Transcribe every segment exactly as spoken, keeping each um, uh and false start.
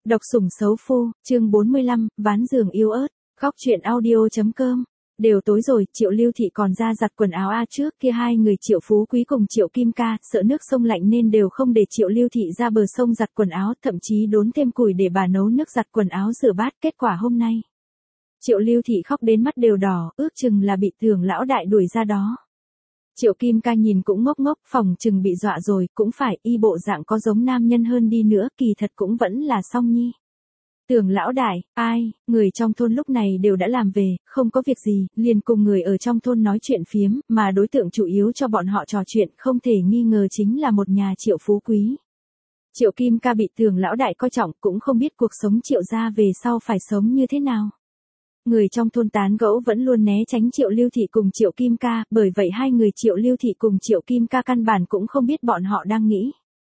Độc sủng xấu phu, chương bốn mươi lăm, ván giường yếu ớt, góc truyện audio.com. Đều tối rồi, Triệu Lưu Thị còn ra giặt quần áo a trước kia hai người Triệu Phú Quý cùng Triệu Kim Ca, sợ nước sông lạnh nên đều không để Triệu Lưu Thị ra bờ sông giặt quần áo, thậm chí đốn thêm củi để bà nấu nước giặt quần áo rửa bát. Kết quả hôm nay, Triệu Lưu Thị khóc đến mắt đều đỏ, ước chừng là bị Tưởng lão đại đuổi ra đó. Triệu Kim Ca nhìn cũng ngốc ngốc, phòng chừng bị dọa rồi, cũng phải, y bộ dạng có giống nam nhân hơn đi nữa, kỳ thật cũng vẫn là Song Nhi. Tưởng lão đại, ai, người trong thôn lúc này đều đã làm về, không có việc gì, liền cùng người ở trong thôn nói chuyện phiếm, mà đối tượng chủ yếu cho bọn họ trò chuyện, không thể nghi ngờ chính là một nhà Triệu Phú Quý. Triệu Kim Ca bị Tưởng lão đại coi trọng, cũng không biết cuộc sống Triệu gia về sau phải sống như thế nào. Người trong thôn tán gẫu vẫn luôn né tránh Triệu Lưu Thị cùng Triệu Kim Ca, bởi vậy hai người Triệu Lưu Thị cùng Triệu Kim Ca căn bản cũng không biết bọn họ đang nghĩ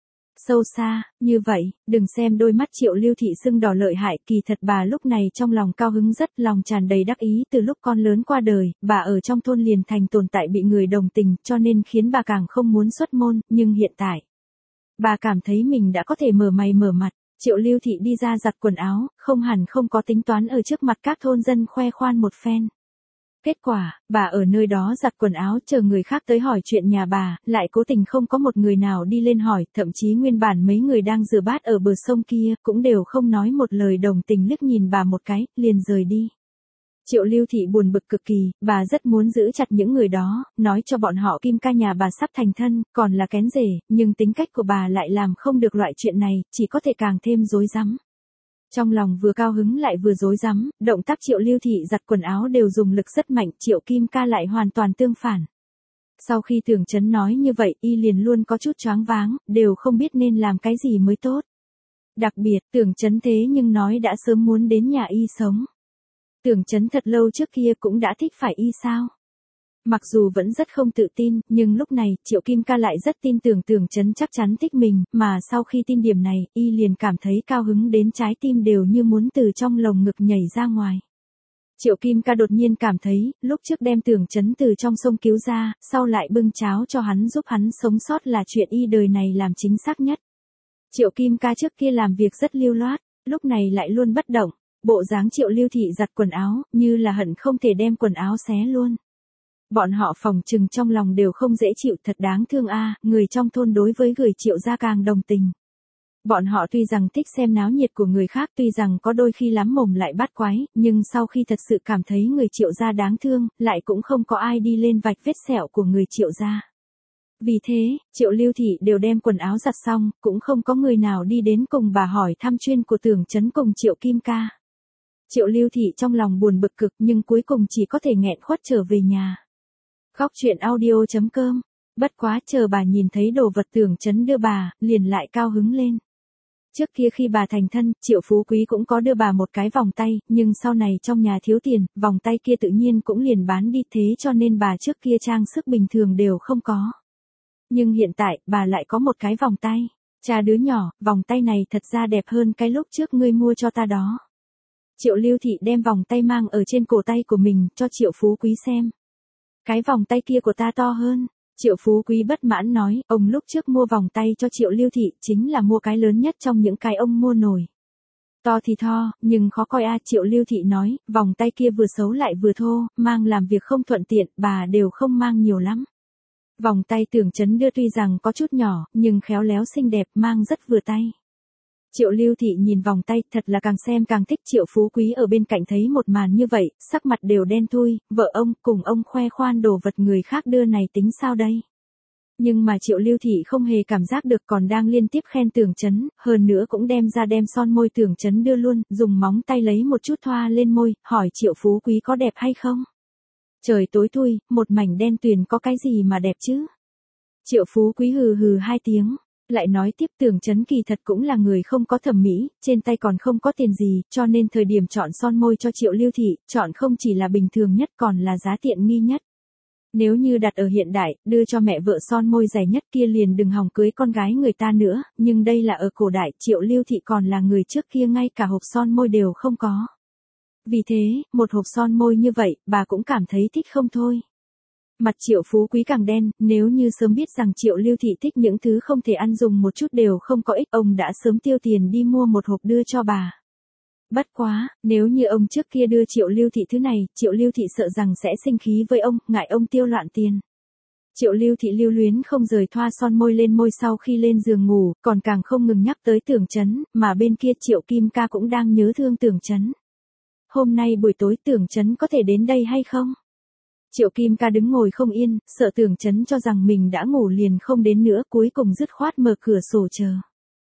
sâu xa. Như vậy, đừng xem đôi mắt Triệu Lưu Thị sưng đỏ lợi hại, kỳ thật bà lúc này trong lòng cao hứng rất, lòng tràn đầy đắc ý. Từ lúc con lớn qua đời, bà ở trong thôn liền thành tồn tại bị người đồng tình, cho nên khiến bà càng không muốn xuất môn, nhưng hiện tại, bà cảm thấy mình đã có thể mở mày mở mặt. Triệu Lưu Thị đi ra giặt quần áo, không hẳn không có tính toán ở trước mặt các thôn dân khoe khoan một phen. Kết quả, bà ở nơi đó giặt quần áo chờ người khác tới hỏi chuyện nhà bà, lại cố tình không có một người nào đi lên hỏi, thậm chí nguyên bản mấy người đang rửa bát ở bờ sông kia, cũng đều không nói một lời đồng tình liếc nhìn bà một cái, liền rời đi. Triệu Lưu Thị buồn bực cực kỳ, bà rất muốn giữ chặt những người đó, nói cho bọn họ Kim Ca nhà bà sắp thành thân, còn là kén rể, nhưng tính cách của bà lại làm không được loại chuyện này, chỉ có thể càng thêm rối rắm. Trong lòng vừa cao hứng lại vừa rối rắm, động tác Triệu Lưu Thị giặt quần áo đều dùng lực rất mạnh, Triệu Kim Ca lại hoàn toàn tương phản. Sau khi Tưởng Chấn nói như vậy, y liền luôn có chút choáng váng, đều không biết nên làm cái gì mới tốt. Đặc biệt, Tưởng Chấn thế nhưng nói đã sớm muốn đến nhà y sống. Tưởng Chấn thật lâu trước kia cũng đã thích phải y sao? Mặc dù vẫn rất không tự tin, nhưng lúc này, Triệu Kim Ca lại rất tin tưởng Tưởng Chấn chắc chắn thích mình, mà sau khi tin điểm này, y liền cảm thấy cao hứng đến trái tim đều như muốn từ trong lồng ngực nhảy ra ngoài. Triệu Kim Ca đột nhiên cảm thấy, lúc trước đem Tưởng Chấn từ trong sông cứu ra, sau lại bưng cháo cho hắn giúp hắn sống sót là chuyện y đời này làm chính xác nhất. Triệu Kim Ca trước kia làm việc rất lưu loát, lúc này lại luôn bất động. Bộ dáng Triệu Lưu Thị giặt quần áo, như là hận không thể đem quần áo xé luôn. Bọn họ phòng trừng trong lòng đều không dễ chịu, thật đáng thương a, người trong thôn đối với người Triệu gia càng đồng tình. Bọn họ tuy rằng thích xem náo nhiệt của người khác, tuy rằng có đôi khi lắm mồm lại bắt quái, nhưng sau khi thật sự cảm thấy người Triệu gia đáng thương, lại cũng không có ai đi lên vạch vết sẹo của người Triệu gia. Vì thế, Triệu Lưu Thị đều đem quần áo giặt xong, cũng không có người nào đi đến cùng bà hỏi thăm chuyên của Tưởng Chấn cùng Triệu Kim Ca. Triệu Lưu Thị trong lòng buồn bực cực nhưng cuối cùng chỉ có thể nghẹn khuất trở về nhà. Góc truyện audio.com. Bất quá chờ bà nhìn thấy đồ vật Tưởng Chấn đưa bà, liền lại cao hứng lên. Trước kia khi bà thành thân, Triệu Phú Quý cũng có đưa bà một cái vòng tay, nhưng sau này trong nhà thiếu tiền, vòng tay kia tự nhiên cũng liền bán đi, thế cho nên bà trước kia trang sức bình thường đều không có. Nhưng hiện tại, bà lại có một cái vòng tay. Cha đứa nhỏ, vòng tay này thật ra đẹp hơn cái lúc trước ngươi mua cho ta đó. Triệu Lưu Thị đem vòng tay mang ở trên cổ tay của mình, cho Triệu Phú Quý xem. Cái vòng tay kia của ta to hơn. Triệu Phú Quý bất mãn nói, ông lúc trước mua vòng tay cho Triệu Lưu Thị, chính là mua cái lớn nhất trong những cái ông mua nổi. To thì to, nhưng khó coi a. Triệu Lưu Thị nói, vòng tay kia vừa xấu lại vừa thô, mang làm việc không thuận tiện, bà đều không mang nhiều lắm. Vòng tay Tưởng Chấn đưa tuy rằng có chút nhỏ, nhưng khéo léo xinh đẹp, mang rất vừa tay. Triệu Lưu Thị nhìn vòng tay, thật là càng xem càng thích. Triệu Phú Quý ở bên cạnh thấy một màn như vậy, sắc mặt đều đen thui, vợ ông, cùng ông khoe khoan đồ vật người khác đưa này tính sao đây? Nhưng mà Triệu Lưu Thị không hề cảm giác được, còn đang liên tiếp khen Tưởng Chấn, hơn nữa cũng đem ra đem son môi Tưởng Chấn đưa luôn, dùng móng tay lấy một chút thoa lên môi, hỏi Triệu Phú Quý có đẹp hay không? Trời tối thui, một mảnh đen tuyền có cái gì mà đẹp chứ? Triệu Phú Quý hừ hừ hai tiếng. Lại nói tiếp Tưởng Chấn kỳ thật cũng là người không có thẩm mỹ, trên tay còn không có tiền gì, cho nên thời điểm chọn son môi cho Triệu Lưu Thị, chọn không chỉ là bình thường nhất còn là giá tiện nghi nhất. Nếu như đặt ở hiện đại, đưa cho mẹ vợ son môi dày nhất kia liền đừng hòng cưới con gái người ta nữa, nhưng đây là ở cổ đại, Triệu Lưu Thị còn là người trước kia ngay cả hộp son môi đều không có. Vì thế, một hộp son môi như vậy, bà cũng cảm thấy thích không thôi. Mặt Triệu Phú Quý càng đen, nếu như sớm biết rằng Triệu Lưu Thị thích những thứ không thể ăn dùng một chút đều không có ích, ông đã sớm tiêu tiền đi mua một hộp đưa cho bà. Bất quá, nếu như ông trước kia đưa Triệu Lưu Thị thứ này, Triệu Lưu Thị sợ rằng sẽ sinh khí với ông, ngại ông tiêu loạn tiền. Triệu Lưu Thị lưu luyến không rời thoa son môi lên môi sau khi lên giường ngủ, còn càng không ngừng nhắc tới Tưởng Chấn, mà bên kia Triệu Kim Ca cũng đang nhớ thương Tưởng Chấn. Hôm nay buổi tối Tưởng Chấn có thể đến đây hay không? Triệu Kim Ca đứng ngồi không yên, sợ Tưởng Chấn cho rằng mình đã ngủ liền không đến nữa, cuối cùng dứt khoát mở cửa sổ chờ.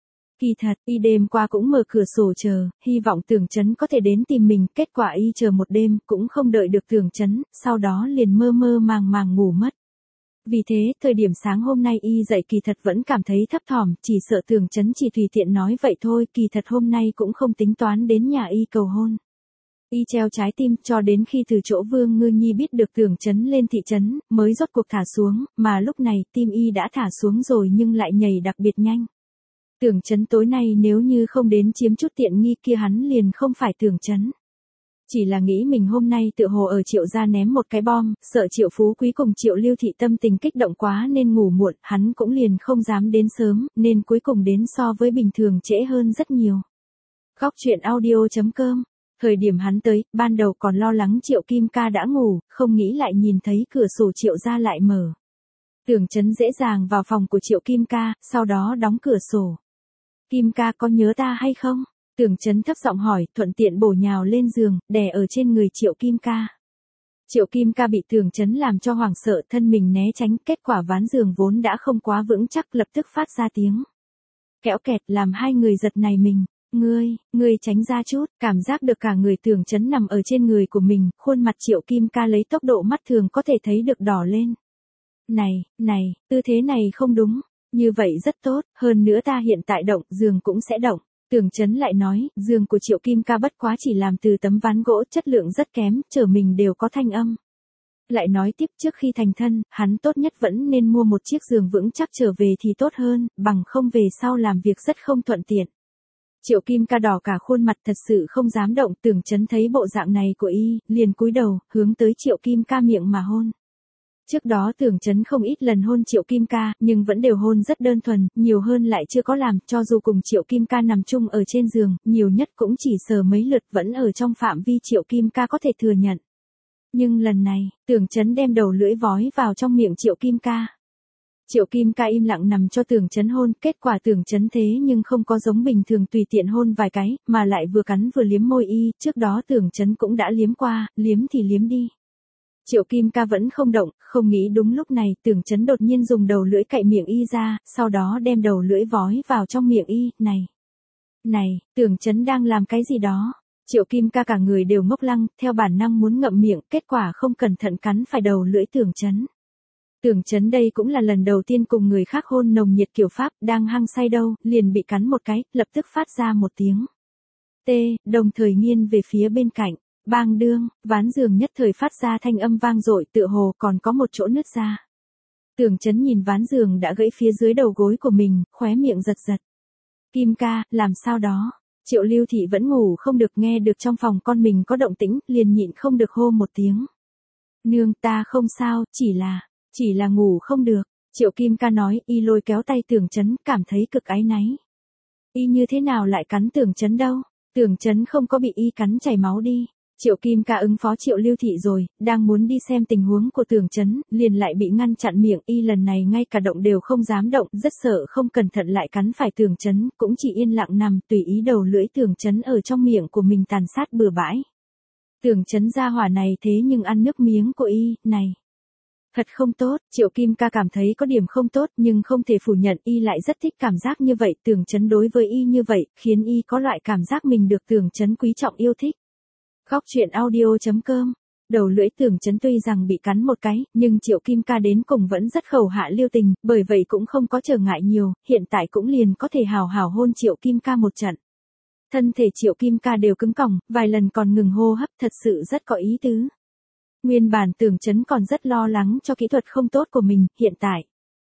Kỳ thật, y đêm qua cũng mở cửa sổ chờ, hy vọng Tưởng Chấn có thể đến tìm mình, kết quả y chờ một đêm, cũng không đợi được Tưởng Chấn, sau đó liền mơ mơ màng màng ngủ mất. Vì thế, thời điểm sáng hôm nay y dậy kỳ thật vẫn cảm thấy thấp thỏm, chỉ sợ Tưởng Chấn chỉ tùy tiện nói vậy thôi, kỳ thật hôm nay cũng không tính toán đến nhà y cầu hôn. Y treo trái tim cho đến khi từ chỗ Vương Ngư Nhi biết được Tưởng Chấn lên thị trấn, mới rốt cuộc thả xuống, mà lúc này tim y đã thả xuống rồi nhưng lại nhảy đặc biệt nhanh. Tưởng Chấn tối nay nếu như không đến chiếm chút tiện nghi kia hắn liền không phải Tưởng Chấn. Chỉ là nghĩ mình hôm nay tựa hồ ở Triệu gia ném một cái bom, sợ Triệu Phú Quý cùng Triệu Lưu Thị tâm tình kích động quá nên ngủ muộn, hắn cũng liền không dám đến sớm, nên cuối cùng đến so với bình thường trễ hơn rất nhiều. Góc truyện audio chấm com. Thời điểm hắn tới, ban đầu còn lo lắng Triệu Kim Ca đã ngủ, không nghĩ lại nhìn thấy cửa sổ Triệu gia lại mở. Tưởng Chấn dễ dàng vào phòng của Triệu Kim Ca, sau đó đóng cửa sổ. Kim Ca có nhớ ta hay không? Tưởng Chấn thấp giọng hỏi, thuận tiện bổ nhào lên giường, đè ở trên người Triệu Kim Ca. Triệu Kim Ca bị Tưởng Chấn làm cho hoảng sợ, thân mình né tránh, kết quả ván giường vốn đã không quá vững chắc lập tức phát ra tiếng kẽo kẹt làm hai người giật nảy mình. Ngươi, ngươi tránh ra chút, cảm giác được cả người Tưởng Chấn nằm ở trên người của mình, khuôn mặt Triệu Kim Ca lấy tốc độ mắt thường có thể thấy được đỏ lên. Này, này, tư thế này không đúng, như vậy rất tốt, hơn nữa ta hiện tại động, giường cũng sẽ động. Tưởng Chấn lại nói, giường của Triệu Kim Ca bất quá chỉ làm từ tấm ván gỗ, chất lượng rất kém, trở mình đều có thanh âm. Lại nói tiếp, trước khi thành thân, hắn tốt nhất vẫn nên mua một chiếc giường vững chắc trở về thì tốt hơn, bằng không về sau làm việc rất không thuận tiện. Triệu Kim Ca đỏ cả khuôn mặt thật sự không dám động, Tưởng Chấn thấy bộ dạng này của y, liền cúi đầu, hướng tới Triệu Kim Ca miệng mà hôn. Trước đó Tưởng Chấn không ít lần hôn Triệu Kim Ca, nhưng vẫn đều hôn rất đơn thuần, nhiều hơn lại chưa có làm, cho dù cùng Triệu Kim Ca nằm chung ở trên giường, nhiều nhất cũng chỉ sờ mấy lượt vẫn ở trong phạm vi Triệu Kim Ca có thể thừa nhận. Nhưng lần này, Tưởng Chấn đem đầu lưỡi vói vào trong miệng Triệu Kim Ca. Triệu Kim Ca im lặng nằm cho Tưởng Chấn hôn, kết quả Tưởng Chấn thế nhưng không có giống bình thường tùy tiện hôn vài cái, mà lại vừa cắn vừa liếm môi y, trước đó Tưởng Chấn cũng đã liếm qua, liếm thì liếm đi. Triệu Kim Ca vẫn không động, không nghĩ đúng lúc này, Tưởng Chấn đột nhiên dùng đầu lưỡi cạy miệng y ra, sau đó đem đầu lưỡi vói vào trong miệng y, này. Này, Tưởng Chấn đang làm cái gì đó? Triệu Kim Ca cả người đều ngốc lăng, theo bản năng muốn ngậm miệng, kết quả không cẩn thận cắn phải đầu lưỡi Tưởng Chấn. Tưởng Chấn đây cũng là lần đầu tiên cùng người khác hôn nồng nhiệt kiểu Pháp, đang hăng say đâu, liền bị cắn một cái, lập tức phát ra một tiếng T, đồng thời nghiêng về phía bên cạnh. Bang đương, ván giường nhất thời phát ra thanh âm vang dội, tựa hồ còn có một chỗ nứt ra. Tưởng Chấn nhìn ván giường đã gãy phía dưới đầu gối của mình, khóe miệng giật giật. Kim Ca, làm sao đó? Triệu Lưu Thị vẫn ngủ không được, nghe được trong phòng con mình có động tĩnh, liền nhịn không được hô một tiếng. Nương, ta không sao, chỉ là, chỉ là ngủ không được. Triệu Kim Ca nói, y lôi kéo tay Tưởng Chấn, cảm thấy cực áy náy. Y như thế nào lại cắn Tưởng Chấn đâu? Tưởng Chấn không có bị y cắn chảy máu đi. Triệu Kim Ca ứng phó Triệu Lưu Thị rồi, đang muốn đi xem tình huống của Tưởng Chấn, liền lại bị ngăn chặn miệng, y lần này ngay cả động đều không dám động, rất sợ không cẩn thận lại cắn phải Tưởng Chấn, cũng chỉ yên lặng nằm, tùy ý đầu lưỡi Tưởng Chấn ở trong miệng của mình tàn sát bừa bãi. Tưởng Chấn ra hỏa này thế nhưng ăn nước miếng của y, này. Thật không tốt, Triệu Kim Ca cảm thấy có điểm không tốt, nhưng không thể phủ nhận, y lại rất thích cảm giác như vậy, Tưởng Chấn đối với y như vậy, khiến y có loại cảm giác mình được Tưởng Chấn quý trọng yêu thích. Góc truyện audio chấm com. Đầu lưỡi Tưởng Chấn tuy rằng bị cắn một cái, nhưng Triệu Kim Ca đến cùng vẫn rất khẩu hạ lưu tình, bởi vậy cũng không có trở ngại nhiều, hiện tại cũng liền có thể hào hào hôn Triệu Kim Ca một trận. Thân thể Triệu Kim Ca đều cứng còng, vài lần còn ngừng hô hấp, thật sự rất có ý tứ. Nguyên bản Tưởng Chấn còn rất lo lắng cho kỹ thuật không tốt của mình, hiện tại.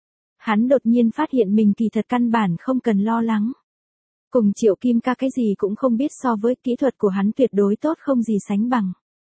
Hắn đột nhiên phát hiện mình kỳ thật căn bản không cần lo lắng. Cùng Triệu Kim Ca cái gì cũng không biết, so với kỹ thuật của hắn tuyệt đối tốt không gì sánh bằng.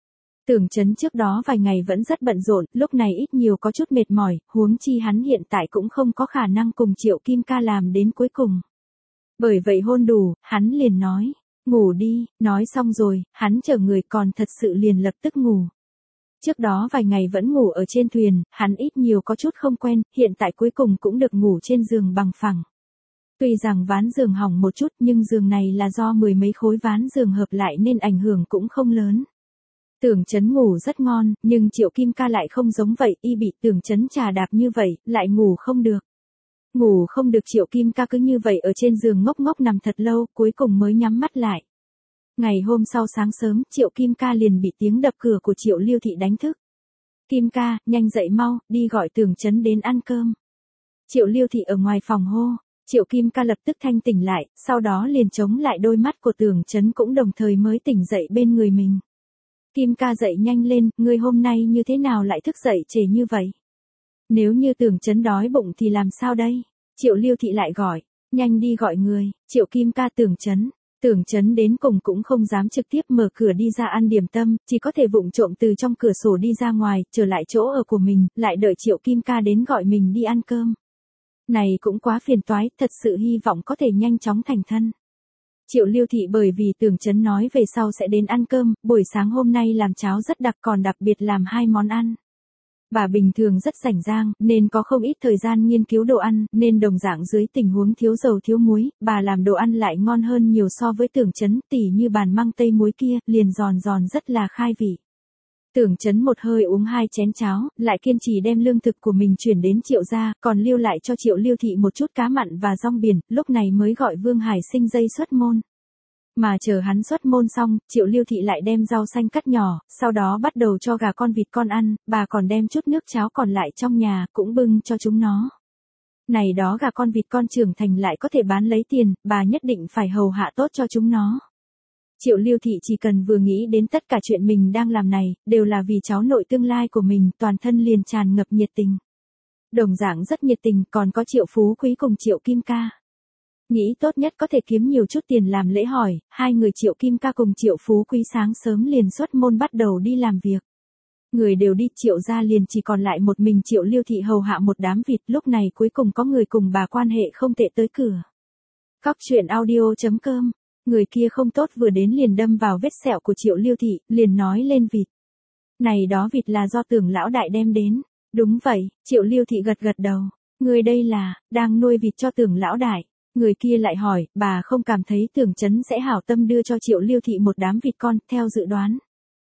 Tưởng Chấn trước đó vài ngày vẫn rất bận rộn, lúc này ít nhiều có chút mệt mỏi, huống chi hắn hiện tại cũng không có khả năng cùng Triệu Kim Ca làm đến cuối cùng. Bởi vậy hôn đủ, hắn liền nói, ngủ đi, nói xong rồi, hắn chở người còn thật sự liền lập tức ngủ. Trước đó vài ngày vẫn ngủ ở trên thuyền, hắn ít nhiều có chút không quen, hiện tại cuối cùng cũng được ngủ trên giường bằng phẳng. Tuy rằng ván giường hỏng một chút nhưng giường này là do mười mấy khối ván giường hợp lại nên ảnh hưởng cũng không lớn. Tưởng Chấn ngủ rất ngon, nhưng Triệu Kim Ca lại không giống vậy, y bị Tưởng Chấn trà đạp như vậy, lại ngủ không được. Ngủ không được Triệu Kim Ca cứ như vậy ở trên giường ngốc ngốc nằm thật lâu, cuối cùng mới nhắm mắt lại. Ngày hôm sau sáng sớm, Triệu Kim Ca liền bị tiếng đập cửa của Triệu Liêu Thị đánh thức. Kim Ca, nhanh dậy mau, đi gọi Tưởng Chấn đến ăn cơm. Triệu Liêu Thị ở ngoài phòng hô, Triệu Kim Ca lập tức thanh tỉnh lại, sau đó liền chống lại đôi mắt của Tưởng Chấn cũng đồng thời mới tỉnh dậy bên người mình. Kim Ca dậy nhanh lên, ngươi hôm nay như thế nào lại thức dậy trễ như vậy? Nếu như Tưởng Chấn đói bụng thì làm sao đây? Triệu Liêu Thị lại gọi, nhanh đi gọi người, Triệu Kim Ca Tưởng Chấn. Tưởng Chấn đến cùng cũng không dám trực tiếp mở cửa đi ra ăn điểm tâm, chỉ có thể vụng trộm từ trong cửa sổ đi ra ngoài, trở lại chỗ ở của mình, lại đợi Triệu Kim Ca đến gọi mình đi ăn cơm. Này cũng quá phiền toái, thật sự hy vọng có thể nhanh chóng thành thân. Triệu Liêu Thị bởi vì Tưởng Chấn nói về sau sẽ đến ăn cơm, buổi sáng hôm nay làm cháo rất đặc còn đặc biệt làm hai món ăn. Bà bình thường rất rảnh rang, nên có không ít thời gian nghiên cứu đồ ăn, nên đồng dạng dưới tình huống thiếu dầu thiếu muối, bà làm đồ ăn lại ngon hơn nhiều so với Tưởng Chấn, tỉ như bàn măng tây muối kia, liền giòn giòn rất là khai vị. Tưởng Chấn một hơi uống hai chén cháo, lại kiên trì đem lương thực của mình chuyển đến Triệu gia, còn lưu lại cho Triệu Liêu Thị một chút cá mặn và rong biển, lúc này mới gọi Vương Hải Sinh dây xuất môn. Mà chờ hắn xuất môn xong, Triệu Liêu Thị lại đem rau xanh cắt nhỏ, sau đó bắt đầu cho gà con vịt con ăn, bà còn đem chút nước cháo còn lại trong nhà, cũng bưng cho chúng nó. Này đó gà con vịt con trưởng thành lại có thể bán lấy tiền, bà nhất định phải hầu hạ tốt cho chúng nó. Triệu Liêu Thị chỉ cần vừa nghĩ đến tất cả chuyện mình đang làm này, đều là vì cháu nội tương lai của mình, toàn thân liền tràn ngập nhiệt tình. Đồng dạng rất nhiệt tình, còn có Triệu Phú Quý cùng Triệu Kim Ca. Nghĩ tốt nhất có thể kiếm nhiều chút tiền làm lễ hỏi, hai người Triệu Kim Ca cùng Triệu Phú Quý sáng sớm liền xuất môn bắt đầu đi làm việc. Người đều đi, Triệu gia liền chỉ còn lại một mình Triệu Liêu Thị hầu hạ một đám vịt, lúc này cuối cùng có người cùng bà quan hệ không tệ tới cửa. Cóc truyện audio chấm com, người kia không tốt vừa đến liền đâm vào vết sẹo của Triệu Liêu Thị, liền nói lên vịt. Này đó vịt là do Tưởng lão đại đem đến. Đúng vậy, Triệu Liêu Thị gật gật đầu. Người đây là, đang nuôi vịt cho Tưởng lão đại. Người kia lại hỏi, bà không cảm thấy Tưởng Chấn sẽ hảo tâm đưa cho Triệu Liêu Thị một đám vịt con, theo dự đoán.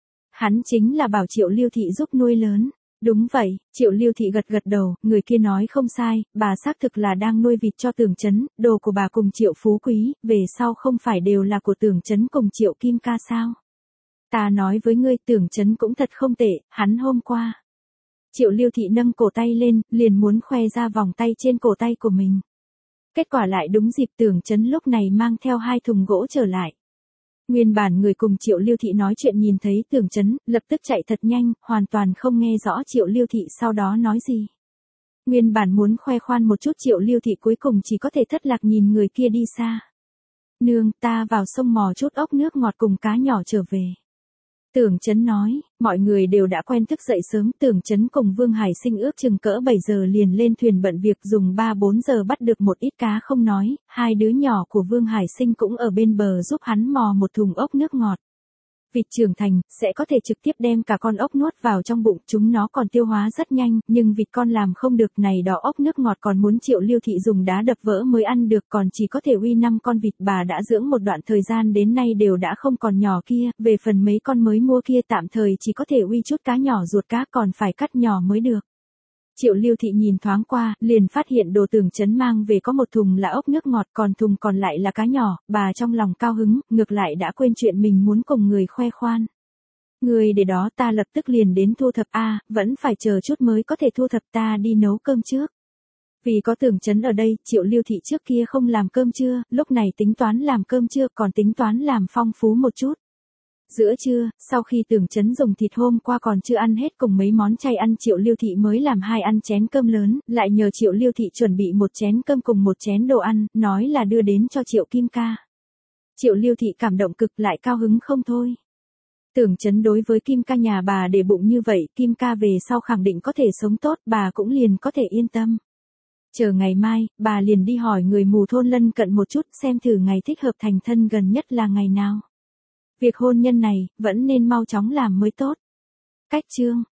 Hắn chính là bảo Triệu Liêu Thị giúp nuôi lớn. Đúng vậy, Triệu Liêu Thị gật gật đầu, người kia nói không sai, bà xác thực là đang nuôi vịt cho Tưởng Chấn, đồ của bà cùng Triệu Phú Quý, về sau không phải đều là của Tưởng Chấn cùng Triệu Kim Ca sao. Ta nói với ngươi, Tưởng Chấn cũng thật không tệ, hắn hôm qua. Triệu Liêu Thị nâng cổ tay lên, liền muốn khoe ra vòng tay trên cổ tay của mình. Kết quả lại đúng dịp Tưởng Chấn lúc này mang theo hai thùng gỗ trở lại. Nguyên bản người cùng Triệu Liêu Thị nói chuyện nhìn thấy Tưởng Chấn, lập tức chạy thật nhanh, hoàn toàn không nghe rõ Triệu Liêu Thị sau đó nói gì. Nguyên bản muốn khoe khoan một chút Triệu Liêu Thị cuối cùng chỉ có thể thất lạc nhìn người kia đi xa. Nương, ta vào sông mò chút ốc nước ngọt cùng cá nhỏ trở về. Tưởng Chấn nói, mọi người đều đã quen thức dậy sớm, Tưởng Chấn cùng Vương Hải Sinh ước chừng cỡ bảy giờ liền lên thuyền bận việc dùng ba bốn giờ bắt được một ít cá không nói, hai đứa nhỏ của Vương Hải Sinh cũng ở bên bờ giúp hắn mò một thùng ốc nước ngọt. Vịt trưởng thành, sẽ có thể trực tiếp đem cả con ốc nuốt vào trong bụng, chúng nó còn tiêu hóa rất nhanh, nhưng vịt con làm không được này đó ốc nước ngọt còn muốn Triệu Liêu Thị dùng đá đập vỡ mới ăn được, còn chỉ có thể uy năm con vịt, bà đã dưỡng một đoạn thời gian đến nay đều đã không còn nhỏ kia, về phần mấy con mới mua kia tạm thời chỉ có thể uy chút cá nhỏ ruột cá còn phải cắt nhỏ mới được. Triệu Liêu Thị nhìn thoáng qua, liền phát hiện đồ Tưởng Chấn mang về có một thùng là ốc nước ngọt, còn thùng còn lại là cá nhỏ, bà trong lòng cao hứng, ngược lại đã quên chuyện mình muốn cùng người khoe khoan. Người để đó ta lập tức liền đến thu thập a, à, vẫn phải chờ chút mới có thể thu thập, ta đi nấu cơm trước. Vì có Tưởng Chấn ở đây, Triệu Liêu Thị trước kia không làm cơm trưa, lúc này tính toán làm cơm trưa, còn tính toán làm phong phú một chút. Giữa trưa, sau khi Tưởng Chấn dùng thịt hôm qua còn chưa ăn hết cùng mấy món chay ăn, Triệu Liêu Thị mới làm hai ăn chén cơm lớn, lại nhờ Triệu Liêu Thị chuẩn bị một chén cơm cùng một chén đồ ăn, nói là đưa đến cho Triệu Kim Ca. Triệu Liêu Thị cảm động cực lại cao hứng không thôi. Tưởng Chấn đối với Kim ca nhà bà để bụng như vậy, Kim ca về sau khẳng định có thể sống tốt, bà cũng liền có thể yên tâm. Chờ ngày mai, bà liền đi hỏi người mù thôn lân cận một chút xem thử ngày thích hợp thành thân gần nhất là ngày nào. Việc hôn nhân này, vẫn nên mau chóng làm mới tốt. Cách chương